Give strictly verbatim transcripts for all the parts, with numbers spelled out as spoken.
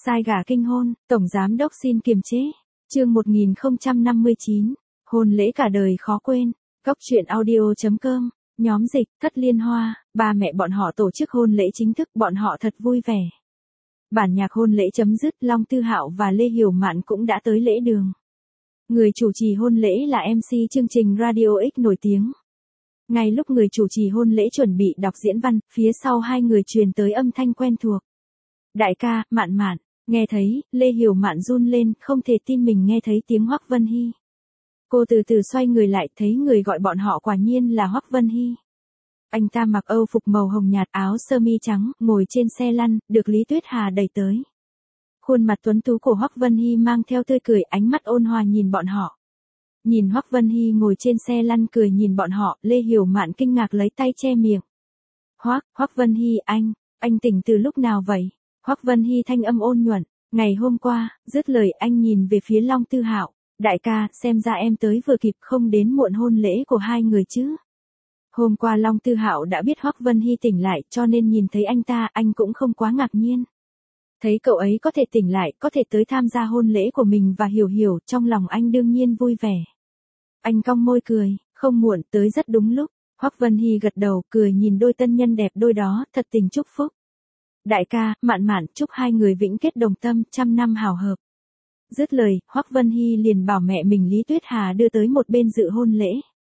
Sai gà kinh hôn, Tổng Giám Đốc xin kiềm chế. Chương một nghìn không trăm năm mươi chín. Hôn lễ cả đời khó quên. Cóc truyện audio chấm com. Nhóm dịch, Thất Liên Hoa, ba mẹ bọn họ tổ chức hôn lễ chính thức, bọn họ thật vui vẻ. Bản nhạc hôn lễ chấm dứt, Long Tư Hạo và Lê Hiểu Mạn cũng đã tới lễ đường. Người chủ trì hôn lễ là em xê chương trình Radio X nổi tiếng. Ngay lúc người chủ trì hôn lễ chuẩn bị đọc diễn văn, phía sau hai người truyền tới âm thanh quen thuộc. Đại ca, Mạn Mạn. Nghe thấy, Lê Hiểu Mạn run lên, không thể tin mình nghe thấy tiếng Hoắc Vân Hy. Cô từ từ xoay người lại, thấy người gọi bọn họ quả nhiên là Hoắc Vân Hy. Anh ta mặc âu phục màu hồng nhạt, áo sơ mi trắng, ngồi trên xe lăn, được Lý Tuyết Hà đẩy tới. Khuôn mặt tuấn tú của Hoắc Vân Hy mang theo tươi cười, ánh mắt ôn hòa nhìn bọn họ. Nhìn Hoắc Vân Hy ngồi trên xe lăn cười nhìn bọn họ, Lê Hiểu Mạn kinh ngạc lấy tay che miệng. Hoắc, Hoắc Vân Hy, anh, anh tỉnh từ lúc nào vậy? Hoắc Vân Hy thanh âm ôn nhuận, ngày hôm qua, dứt lời anh nhìn về phía Long Tư Hạo, đại ca, xem ra em tới vừa kịp, không đến muộn hôn lễ của hai người chứ. Hôm qua Long Tư Hạo đã biết Hoắc Vân Hy tỉnh lại, cho nên nhìn thấy anh ta, anh cũng không quá ngạc nhiên. Thấy cậu ấy có thể tỉnh lại, có thể tới tham gia hôn lễ của mình và Hiểu Hiểu, trong lòng anh đương nhiên vui vẻ. Anh cong môi cười, không muộn, tới rất đúng lúc. Hoắc Vân Hy gật đầu, cười nhìn đôi tân nhân đẹp đôi đó, thật tình chúc phúc. Đại ca, Mạn Mạn, chúc hai người vĩnh kết đồng tâm, trăm năm hào hợp. Dứt lời, Hoắc Vân Hy liền bảo mẹ mình Lý Tuyết Hà đưa tới một bên dự hôn lễ.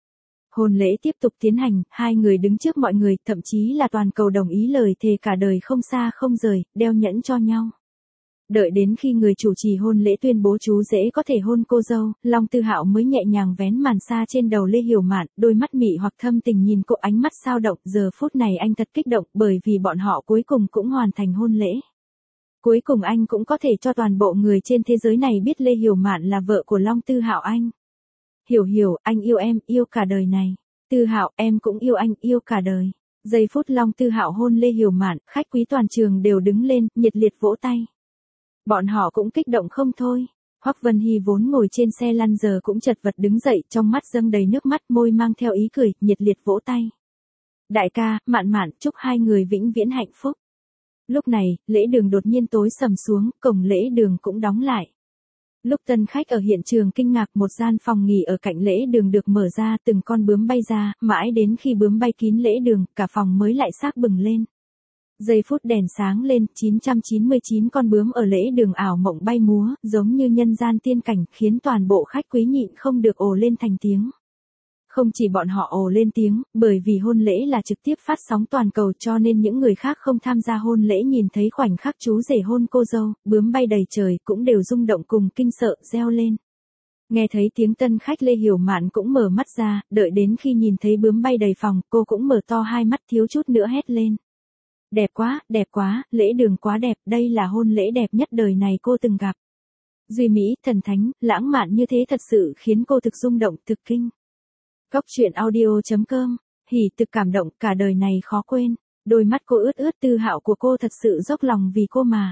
Hôn lễ tiếp tục tiến hành, hai người đứng trước mọi người, thậm chí là toàn cầu đồng ý lời thề cả đời không xa không rời, đeo nhẫn cho nhau. Đợi đến khi người chủ trì hôn lễ tuyên bố chú rể có thể hôn cô dâu, Long Tư Hạo mới nhẹ nhàng vén màn sa trên đầu Lê Hiểu Mạn, đôi mắt mị hoặc thâm tình nhìn cô, ánh mắt sao động, giờ phút này anh thật kích động, bởi vì bọn họ cuối cùng cũng hoàn thành hôn lễ. Cuối cùng anh cũng có thể cho toàn bộ người trên thế giới này biết Lê Hiểu Mạn là vợ của Long Tư Hạo anh. Hiểu Hiểu, anh yêu em, yêu cả đời này. Tư Hạo, em cũng yêu anh, yêu cả đời. Giây phút Long Tư Hạo hôn Lê Hiểu Mạn, khách quý toàn trường đều đứng lên, nhiệt liệt vỗ tay. Bọn họ cũng kích động không thôi. Hoắc Vân Hy vốn ngồi trên xe lăn giờ cũng chật vật đứng dậy, trong mắt dâng đầy nước mắt, môi mang theo ý cười, nhiệt liệt vỗ tay. Đại ca, Mạn Mạn, chúc hai người vĩnh viễn hạnh phúc. Lúc này, lễ đường đột nhiên tối sầm xuống, cổng lễ đường cũng đóng lại. Lúc tân khách ở hiện trường kinh ngạc, một gian phòng nghỉ ở cạnh lễ đường được mở ra, từng con bướm bay ra, mãi đến khi bướm bay kín lễ đường, cả phòng mới lại xác bừng lên. Giây phút đèn sáng lên, chín trăm chín mươi chín con bướm ở lễ đường ảo mộng bay múa, giống như nhân gian tiên cảnh, khiến toàn bộ khách quý nhịn không được ồ lên thành tiếng. Không chỉ bọn họ ồ lên tiếng, bởi vì hôn lễ là trực tiếp phát sóng toàn cầu, cho nên những người khác không tham gia hôn lễ nhìn thấy khoảnh khắc chú rể hôn cô dâu, bướm bay đầy trời, cũng đều rung động cùng kinh sợ, reo lên. Nghe thấy tiếng tân khách Lê Hiểu Mạn cũng mở mắt ra, đợi đến khi nhìn thấy bướm bay đầy phòng, cô cũng mở to hai mắt, thiếu chút nữa hét lên. Đẹp quá, đẹp quá, lễ đường quá đẹp, đây là hôn lễ đẹp nhất đời này cô từng gặp. Duy mỹ, thần thánh, lãng mạn như thế thật sự khiến cô thực rung động, thực kinh. Cóc truyện audio chấm com. Hỉ thực cảm động, cả đời này khó quên. Đôi mắt cô ướt ướt, Tư Hạo của cô thật sự dốc lòng vì cô mà.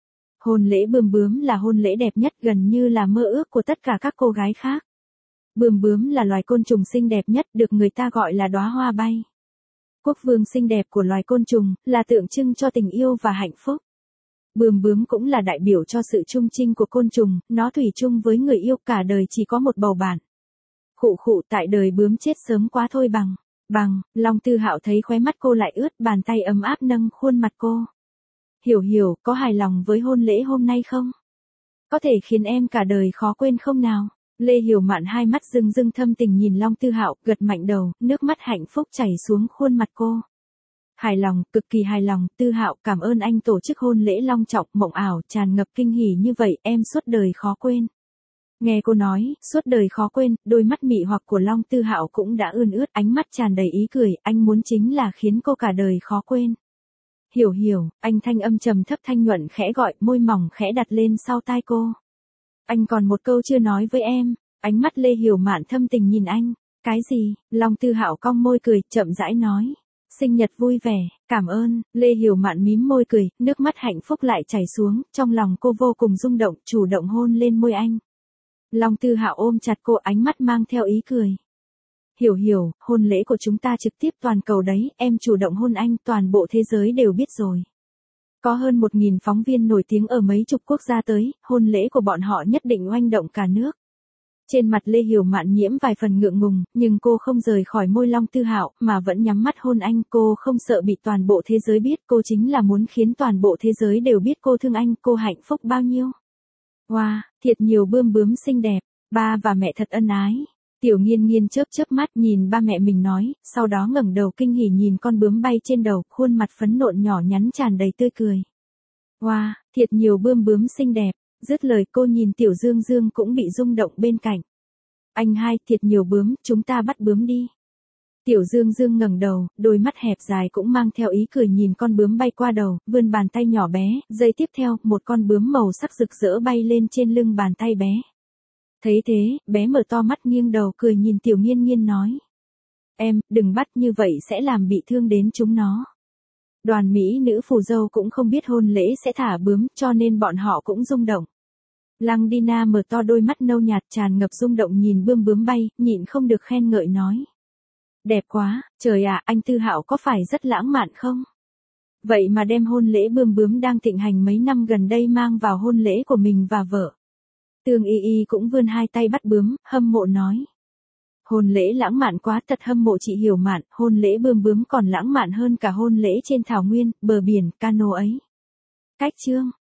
Hôn lễ Bướm Bướm là hôn lễ đẹp nhất, gần như là mơ ước của tất cả các cô gái khác. Bướm Bướm là loài côn trùng xinh đẹp nhất, được người ta gọi là đóa hoa bay. Quốc vương xinh đẹp của loài côn trùng, là tượng trưng cho tình yêu và hạnh phúc. Bướm Bướm cũng là đại biểu cho sự trung trinh của côn trùng, nó thủy chung với người yêu, cả đời chỉ có một bầu bạn. Khụ khụ, tại đời bướm chết sớm quá thôi bằng. Bằng, Long Tư Hạo thấy khóe mắt cô lại ướt, bàn tay ấm áp nâng khuôn mặt cô. Hiểu Hiểu, có hài lòng với hôn lễ hôm nay không? Có thể khiến em cả đời khó quên không nào? Lê Hiểu Mạn hai mắt rưng rưng thâm tình nhìn Long Tư Hạo, gật mạnh đầu, nước mắt hạnh phúc chảy xuống khuôn mặt cô. Hài lòng, cực kỳ hài lòng, Tư Hạo, cảm ơn anh tổ chức hôn lễ long trọng, mộng ảo, tràn ngập kinh hỉ như vậy, em suốt đời khó quên. Nghe cô nói, suốt đời khó quên, đôi mắt mị hoặc của Long Tư Hạo cũng đã ươn ướt, ánh mắt tràn đầy ý cười, anh muốn chính là khiến cô cả đời khó quên. Hiểu Hiểu, anh thanh âm trầm thấp thanh nhuận khẽ gọi, môi mỏng khẽ đặt lên sau tai cô. Anh còn một câu chưa nói với em. Ánh mắt Lê Hiểu Mạn thâm tình nhìn anh. Cái gì? Long Tư Hạo cong môi cười, chậm rãi nói. Sinh nhật vui vẻ, cảm ơn. Lê Hiểu Mạn mím môi cười, nước mắt hạnh phúc lại chảy xuống, trong lòng cô vô cùng rung động, chủ động hôn lên môi anh. Long Tư Hạo ôm chặt cô, ánh mắt mang theo ý cười. Hiểu Hiểu, hôn lễ của chúng ta trực tiếp toàn cầu đấy, em chủ động hôn anh, toàn bộ thế giới đều biết rồi. Có hơn một nghìn phóng viên nổi tiếng ở mấy chục quốc gia tới, hôn lễ của bọn họ nhất định oanh động cả nước. Trên mặt Lê Hiểu Mạn nhiễm vài phần ngượng ngùng, nhưng cô không rời khỏi môi Long Tư Hạo, mà vẫn nhắm mắt hôn anh. Cô không sợ bị toàn bộ thế giới biết, cô chính là muốn khiến toàn bộ thế giới đều biết cô thương anh, cô hạnh phúc bao nhiêu. Wow, thiệt nhiều bươm bướm xinh đẹp, ba và mẹ thật ân ái. Tiểu Nghiên Nghiên chớp chớp mắt nhìn ba mẹ mình nói, sau đó ngẩng đầu kinh hỉ nhìn con bướm bay trên đầu, khuôn mặt phấn nộn nhỏ nhắn tràn đầy tươi cười. Wow, thiệt nhiều bươm bướm xinh đẹp. Dứt lời cô nhìn Tiểu Dương Dương cũng bị rung động bên cạnh. Anh hai, thiệt nhiều bướm, chúng ta bắt bướm đi. Tiểu Dương Dương ngẩng đầu, đôi mắt hẹp dài cũng mang theo ý cười nhìn con bướm bay qua đầu, vươn bàn tay nhỏ bé, giây tiếp theo, một con bướm màu sắc rực rỡ bay lên trên lưng bàn tay bé. Thấy thế, bé mở to mắt nghiêng đầu cười nhìn Tiểu Nghiên Nghiên nói. Em, đừng bắt như vậy sẽ làm bị thương đến chúng nó. Đoàn mỹ nữ phù dâu cũng không biết hôn lễ sẽ thả bướm, cho nên bọn họ cũng rung động. Lăng Dina mở to đôi mắt nâu nhạt tràn ngập rung động nhìn bươm bướm bay, nhịn không được khen ngợi nói. Đẹp quá, trời ạ, anh Tư Hạo có phải rất lãng mạn không? Vậy mà đem hôn lễ bươm bướm đang thịnh hành mấy năm gần đây mang vào hôn lễ của mình và vợ. Tương Y Y cũng vươn hai tay bắt bướm, hâm mộ nói. Hôn lễ lãng mạn quá, thật hâm mộ chị Hiểu Mạn, hôn lễ bươm bướm còn lãng mạn hơn cả hôn lễ trên thảo nguyên, bờ biển, cano ấy. Cách chương